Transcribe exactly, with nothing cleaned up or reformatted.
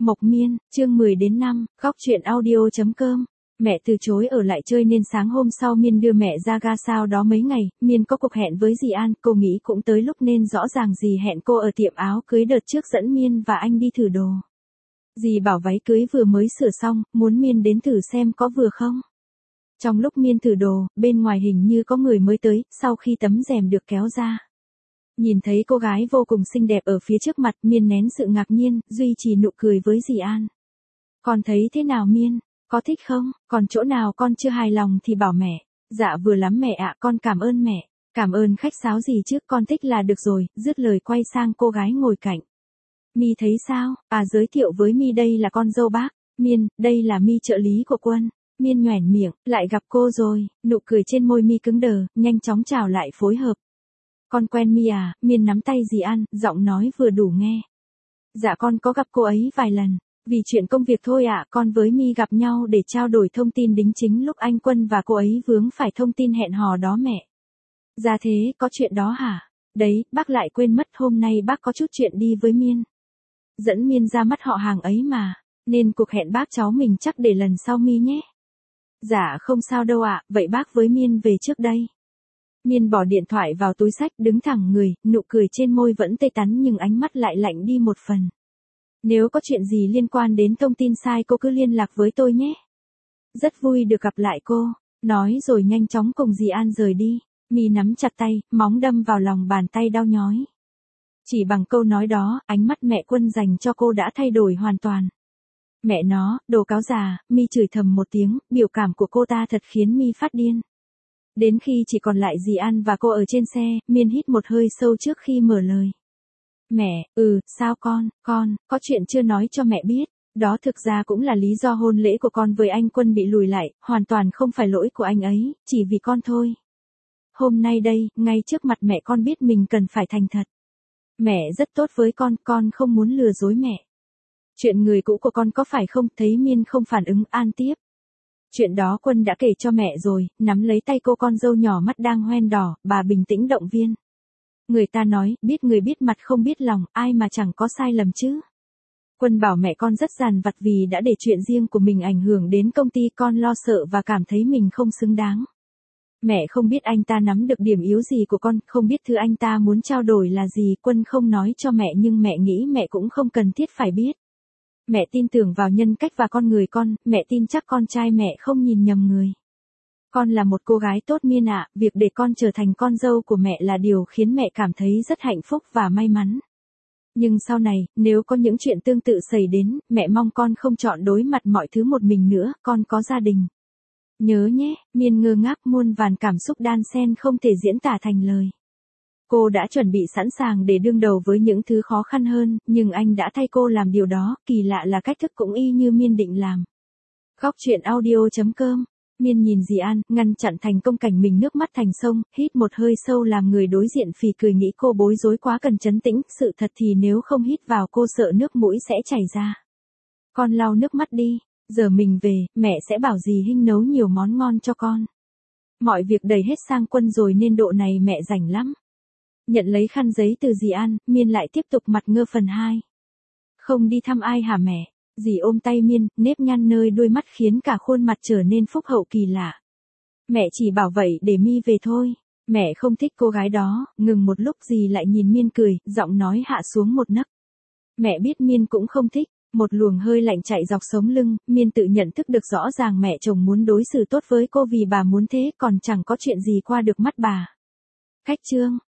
Mộc Miên, chương mười đến năm, góc truyện audio chấm com. Mẹ từ chối ở lại chơi nên sáng hôm sau Miên đưa mẹ ra ga sau đó mấy ngày, Miên có cuộc hẹn với dì An, cô nghĩ cũng tới lúc nên rõ ràng dì hẹn cô ở tiệm áo cưới đợt trước dẫn Miên và anh đi thử đồ. Dì bảo váy cưới vừa mới sửa xong, muốn Miên đến thử xem có vừa không. Trong lúc Miên thử đồ, bên ngoài hình như có người mới tới, sau khi tấm rèm được kéo ra. Nhìn thấy cô gái vô cùng xinh đẹp ở phía trước mặt, Miên nén sự ngạc nhiên, duy trì nụ cười với dì An. Con thấy thế nào Miên? Có thích không? Còn chỗ nào con chưa hài lòng thì bảo mẹ. Dạ vừa lắm mẹ ạ, con cảm ơn mẹ. Cảm ơn khách sáo gì chứ, con thích là được rồi, dứt lời quay sang cô gái ngồi cạnh. Mi thấy sao? À giới thiệu với Mi đây là con dâu bác. Miên, đây là Mi trợ lý của Quân. Miên nhoẻn miệng, lại gặp cô rồi, nụ cười trên môi Mi cứng đờ, nhanh chóng chào lại phối hợp. Con quen Mi à? Miên nắm tay dì An, giọng nói vừa đủ nghe. Dạ con có gặp cô ấy vài lần. Vì chuyện công việc thôi ạ, à, con với Mi gặp nhau để trao đổi thông tin đính chính lúc anh Quân và cô ấy vướng phải thông tin hẹn hò đó mẹ. Dạ thế, có chuyện đó hả? Đấy, bác lại quên mất hôm nay bác có chút chuyện đi với Miên. Dẫn Miên ra mắt họ hàng ấy mà, nên cuộc hẹn bác cháu mình chắc để lần sau Mi nhé. Dạ không sao đâu ạ, à, vậy bác với Miên về trước đây. Miên bỏ điện thoại vào túi xách đứng thẳng người, nụ cười trên môi vẫn tươi tắn nhưng ánh mắt lại lạnh đi một phần. Nếu có chuyện gì liên quan đến thông tin sai cô cứ liên lạc với tôi nhé. Rất vui được gặp lại cô, nói rồi nhanh chóng cùng dì An rời đi. Mi nắm chặt tay, móng đâm vào lòng bàn tay đau nhói. Chỉ bằng câu nói đó, ánh mắt mẹ Quân dành cho cô đã thay đổi hoàn toàn. Mẹ nó, đồ cáo già, Mi chửi thầm một tiếng, biểu cảm của cô ta thật khiến Mi phát điên. Đến khi chỉ còn lại dì An và cô ở trên xe, Miên hít một hơi sâu trước khi mở lời. Mẹ, ừ, sao con, con, có chuyện chưa nói cho mẹ biết. Đó thực ra cũng là lý do hôn lễ của con với anh Quân bị lùi lại, hoàn toàn không phải lỗi của anh ấy, chỉ vì con thôi. Hôm nay đây, ngay trước mặt mẹ con biết mình cần phải thành thật. Mẹ rất tốt với con, con không muốn lừa dối mẹ. Chuyện người cũ của con có phải không? Thấy Miên không phản ứng, An tiếp. Chuyện đó Quân đã kể cho mẹ rồi, nắm lấy tay cô con dâu nhỏ mắt đang hoen đỏ, bà bình tĩnh động viên. Người ta nói, biết người biết mặt không biết lòng, ai mà chẳng có sai lầm chứ. Quân bảo mẹ con rất dằn vặt vì đã để chuyện riêng của mình ảnh hưởng đến công ty, con lo sợ và cảm thấy mình không xứng đáng. Mẹ không biết anh ta nắm được điểm yếu gì của con, không biết thứ anh ta muốn trao đổi là gì, Quân không nói cho mẹ nhưng mẹ nghĩ mẹ cũng không cần thiết phải biết. Mẹ tin tưởng vào nhân cách và con người con, mẹ tin chắc con trai mẹ không nhìn nhầm người. Con là một cô gái tốt Miên ạ, việc để con trở thành con dâu của mẹ là điều khiến mẹ cảm thấy rất hạnh phúc và may mắn. Nhưng sau này, nếu có những chuyện tương tự xảy đến, mẹ mong con không chọn đối mặt mọi thứ một mình nữa, con có gia đình. Nhớ nhé, Miên ngơ ngác muôn vàn cảm xúc đan xen không thể diễn tả thành lời. Cô đã chuẩn bị sẵn sàng để đương đầu với những thứ khó khăn hơn, nhưng anh đã thay cô làm điều đó, kỳ lạ là cách thức cũng y như Miên định làm. Góc truyện audio chấm com. Miên nhìn dì An, ngăn chặn thành công cảnh mình nước mắt thành sông, hít một hơi sâu làm người đối diện phì cười nghĩ cô bối rối quá cần trấn tĩnh, sự thật thì nếu không hít vào cô sợ nước mũi sẽ chảy ra. Con lau nước mắt đi, giờ mình về, mẹ sẽ bảo dì Hinh nấu nhiều món ngon cho con. Mọi việc đầy hết sang Quân rồi nên độ này mẹ rảnh lắm. Nhận lấy khăn giấy từ dì An, Miên lại tiếp tục mặt ngơ phần hai. Không đi thăm ai hả mẹ? Dì ôm tay Miên, nếp nhăn nơi đôi mắt khiến cả khuôn mặt trở nên phúc hậu kỳ lạ. Mẹ chỉ bảo vậy để Mi về thôi. Mẹ không thích cô gái đó, ngừng một lúc dì lại nhìn Miên cười, giọng nói hạ xuống một nấc. Mẹ biết Miên cũng không thích, một luồng hơi lạnh chạy dọc sống lưng, Miên tự nhận thức được rõ ràng mẹ chồng muốn đối xử tốt với cô vì bà muốn thế còn chẳng có chuyện gì qua được mắt bà. Cách chương.